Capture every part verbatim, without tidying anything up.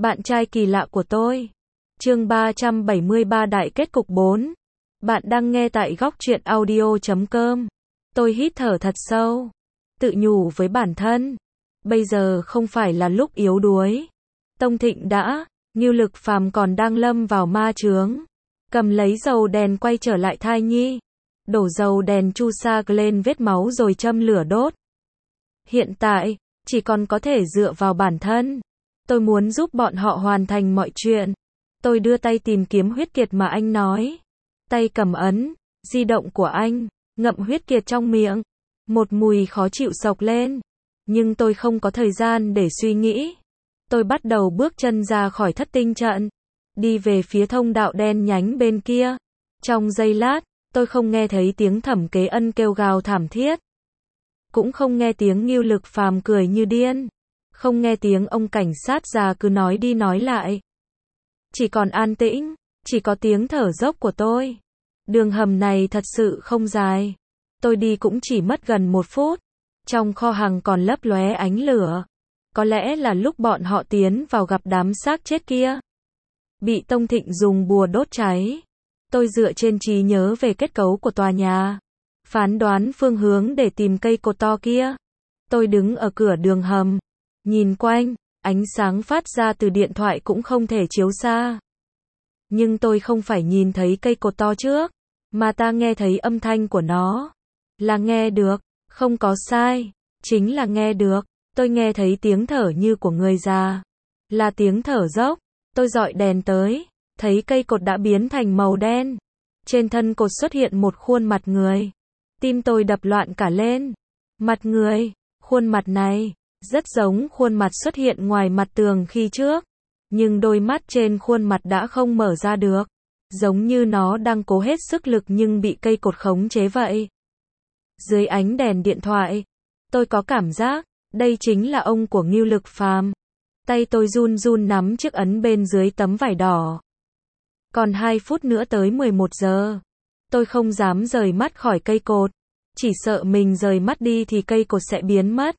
Bạn trai kỳ lạ của tôi. Chương ba trăm bảy mươi ba Đại kết cục bốn. Bạn đang nghe tại góc truyện audio chấm com. Tôi hít thở thật sâu, tự nhủ với bản thân, bây giờ không phải là lúc yếu đuối. Tông Thịnh đã, Ngưu Lực Phàm còn đang lâm vào ma chướng. Cầm lấy dầu đèn quay trở lại thai nhi, đổ dầu đèn chu sa lên vết máu rồi châm lửa đốt. Hiện tại, chỉ còn có thể dựa vào bản thân. Tôi muốn giúp bọn họ hoàn thành mọi chuyện. Tôi đưa tay tìm kiếm huyết kiệt mà anh nói. Tay cầm ấn di động của anh, ngậm huyết kiệt trong miệng. Một mùi khó chịu xộc lên. Nhưng tôi không có thời gian để suy nghĩ. Tôi bắt đầu bước chân ra khỏi thất tinh trận, đi về phía thông đạo đen nhánh bên kia. Trong giây lát, tôi không nghe thấy tiếng Thẩm Kế Ân kêu gào thảm thiết. Cũng không nghe tiếng Ngưu Lực Phàm cười như điên. Không nghe tiếng ông cảnh sát già cứ nói đi nói lại. Chỉ còn an tĩnh, chỉ có tiếng thở dốc của tôi. Đường hầm này thật sự không dài. Tôi đi cũng chỉ mất gần một phút. Trong kho hàng còn lấp lóe ánh lửa. Có lẽ là lúc bọn họ tiến vào gặp đám xác chết kia. Bị Tông Thịnh dùng bùa đốt cháy. Tôi dựa trên trí nhớ về kết cấu của tòa nhà, phán đoán phương hướng để tìm cây cột to kia. Tôi đứng ở cửa đường hầm, nhìn quanh, ánh sáng phát ra từ điện thoại cũng không thể chiếu xa. Nhưng tôi không phải nhìn thấy cây cột to trước, mà ta nghe thấy âm thanh của nó. Là nghe được, không có sai, chính là nghe được. Tôi nghe thấy tiếng thở như của người già. Là tiếng thở dốc. Tôi dọi đèn tới, thấy cây cột đã biến thành màu đen. Trên thân cột xuất hiện một khuôn mặt người. Tim tôi đập loạn cả lên. Mặt người, khuôn mặt này rất giống khuôn mặt xuất hiện ngoài mặt tường khi trước. Nhưng đôi mắt trên khuôn mặt đã không mở ra được. Giống như nó đang cố hết sức lực nhưng bị cây cột khống chế vậy. Dưới ánh đèn điện thoại, tôi có cảm giác, đây chính là ông của Ngưu Lực Phàm. Tay tôi run run nắm chiếc ấn bên dưới tấm vải đỏ. Còn hai phút nữa tới mười một giờ. Tôi không dám rời mắt khỏi cây cột. Chỉ sợ mình rời mắt đi thì cây cột sẽ biến mất.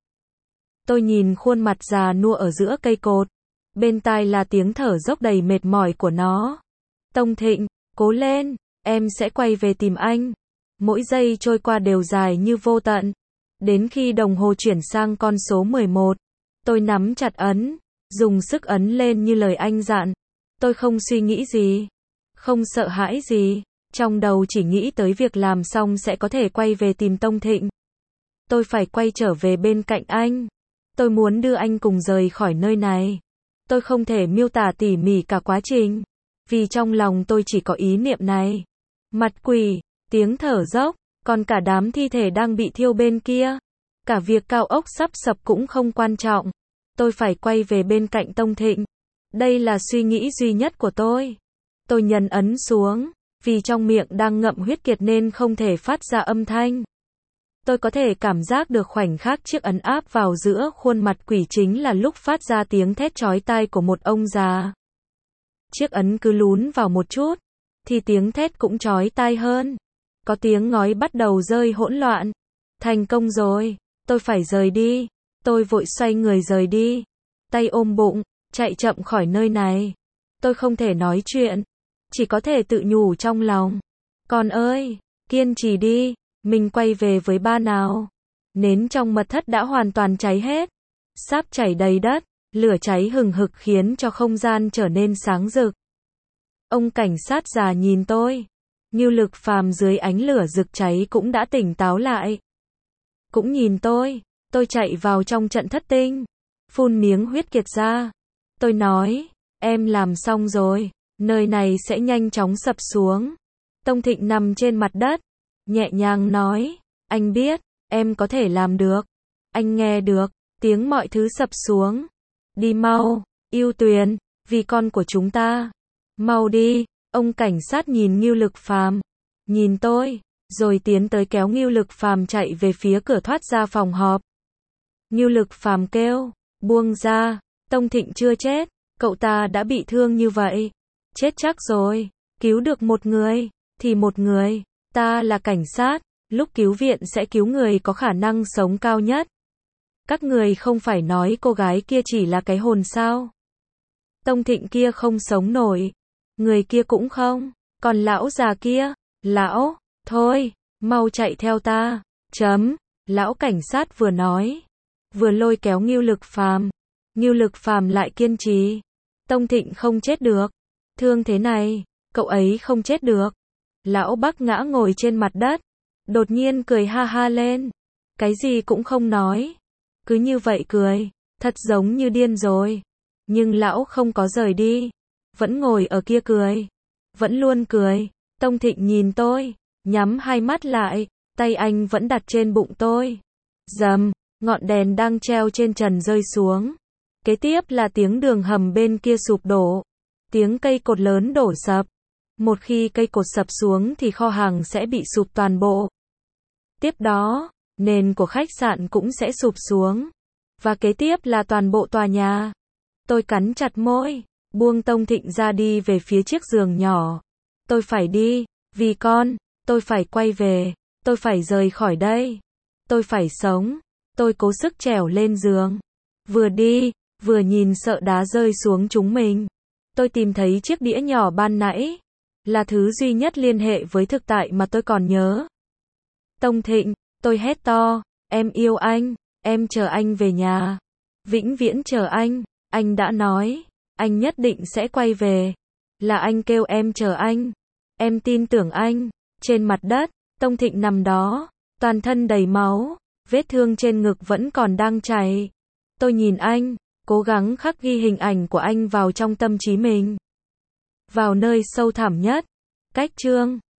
Tôi nhìn khuôn mặt già nua ở giữa cây cột. Bên tai là tiếng thở dốc đầy mệt mỏi của nó. Tông Thịnh, cố lên, em sẽ quay về tìm anh. Mỗi giây trôi qua đều dài như vô tận. Đến khi đồng hồ chuyển sang con số mười một, tôi nắm chặt ấn, dùng sức ấn lên như lời anh dặn. Tôi không suy nghĩ gì, không sợ hãi gì, trong đầu chỉ nghĩ tới việc làm xong sẽ có thể quay về tìm Tông Thịnh. Tôi phải quay trở về bên cạnh anh. Tôi muốn đưa anh cùng rời khỏi nơi này. Tôi không thể miêu tả tỉ mỉ cả quá trình, vì trong lòng tôi chỉ có ý niệm này. Mặt quỷ, tiếng thở dốc, còn cả đám thi thể đang bị thiêu bên kia. Cả việc cao ốc sắp sập cũng không quan trọng. Tôi phải quay về bên cạnh Tông Thịnh. Đây là suy nghĩ duy nhất của tôi. Tôi nhấn ấn xuống, vì trong miệng đang ngậm huyết kiệt nên không thể phát ra âm thanh. Tôi có thể cảm giác được khoảnh khắc chiếc ấn áp vào giữa khuôn mặt quỷ chính là lúc phát ra tiếng thét chói tai của một ông già. Chiếc ấn cứ lún vào một chút, thì tiếng thét cũng chói tai hơn. Có tiếng ngói bắt đầu rơi hỗn loạn. Thành công rồi, tôi phải rời đi. Tôi vội xoay người rời đi. Tay ôm bụng, chạy chậm khỏi nơi này. Tôi không thể nói chuyện, chỉ có thể tự nhủ trong lòng. Con ơi, kiên trì đi, mình quay về với ba nào. Nến trong mật thất đã hoàn toàn cháy hết. Sáp chảy đầy đất, lửa cháy hừng hực khiến cho không gian trở nên sáng rực. Ông cảnh sát già nhìn tôi. Ngưu Lực Phàm dưới ánh lửa rực cháy cũng đã tỉnh táo lại. Cũng nhìn tôi, tôi chạy vào trong trận thất tinh, phun miếng huyết kiệt ra. Tôi nói, em làm xong rồi, nơi này sẽ nhanh chóng sập xuống. Tông Thịnh nằm trên mặt đất, nhẹ nhàng nói, anh biết, em có thể làm được. Anh nghe được tiếng mọi thứ sập xuống. Đi mau, Ưu Tuyền, vì con của chúng ta. Mau đi. Ông cảnh sát nhìn Ngưu Lực Phàm, nhìn tôi, rồi tiến tới kéo Ngưu Lực Phàm chạy về phía cửa thoát ra phòng họp. Ngưu Lực Phàm kêu, buông ra, Tông Thịnh chưa chết, cậu ta đã bị thương như vậy. Chết chắc rồi, cứu được một người, thì một người, ta là cảnh sát, lúc cứu viện sẽ cứu người có khả năng sống cao nhất. Các người không phải nói cô gái kia chỉ là cái hồn sao? Tông Thịnh kia không sống nổi. Người kia cũng không. Còn lão già kia, lão, thôi, mau chạy theo ta. Chấm, lão cảnh sát vừa nói, vừa lôi kéo Ngưu Lực Phàm. Ngưu Lực Phàm lại kiên trì. Tông Thịnh không chết được. Thương thế này, cậu ấy không chết được. Lão Bắc ngã ngồi trên mặt đất, đột nhiên cười ha ha lên. Cái gì cũng không nói. Cứ như vậy cười, thật giống như điên rồi. Nhưng lão không có rời đi. Vẫn ngồi ở kia cười. Vẫn luôn cười. Tông Thịnh nhìn tôi, nhắm hai mắt lại, tay anh vẫn đặt trên bụng tôi. Rầm, ngọn đèn đang treo trên trần rơi xuống. Kế tiếp là tiếng đường hầm bên kia sụp đổ. Tiếng cây cột lớn đổ sập. Một khi cây cột sập xuống thì kho hàng sẽ bị sụp toàn bộ. Tiếp đó, nền của khách sạn cũng sẽ sụp xuống. Và kế tiếp là toàn bộ tòa nhà. Tôi cắn chặt môi, buông Tông Thịnh ra đi về phía chiếc giường nhỏ. Tôi phải đi, vì con, tôi phải quay về, tôi phải rời khỏi đây. Tôi phải sống. Tôi cố sức trèo lên giường. Vừa đi, vừa nhìn sợ đá rơi xuống chúng mình. Tôi tìm thấy chiếc đĩa nhỏ ban nãy. Là thứ duy nhất liên hệ với thực tại mà tôi còn nhớ. Tông Thịnh, tôi hét to, em yêu anh, em chờ anh về nhà. Vĩnh viễn chờ anh, anh đã nói, anh nhất định sẽ quay về. Là anh kêu em chờ anh. Em tin tưởng anh. Trên mặt đất, Tông Thịnh nằm đó, toàn thân đầy máu, vết thương trên ngực vẫn còn đang chảy. Tôi nhìn anh, cố gắng khắc ghi hình ảnh của anh vào trong tâm trí mình. Vào nơi sâu thẳm nhất. Cách chương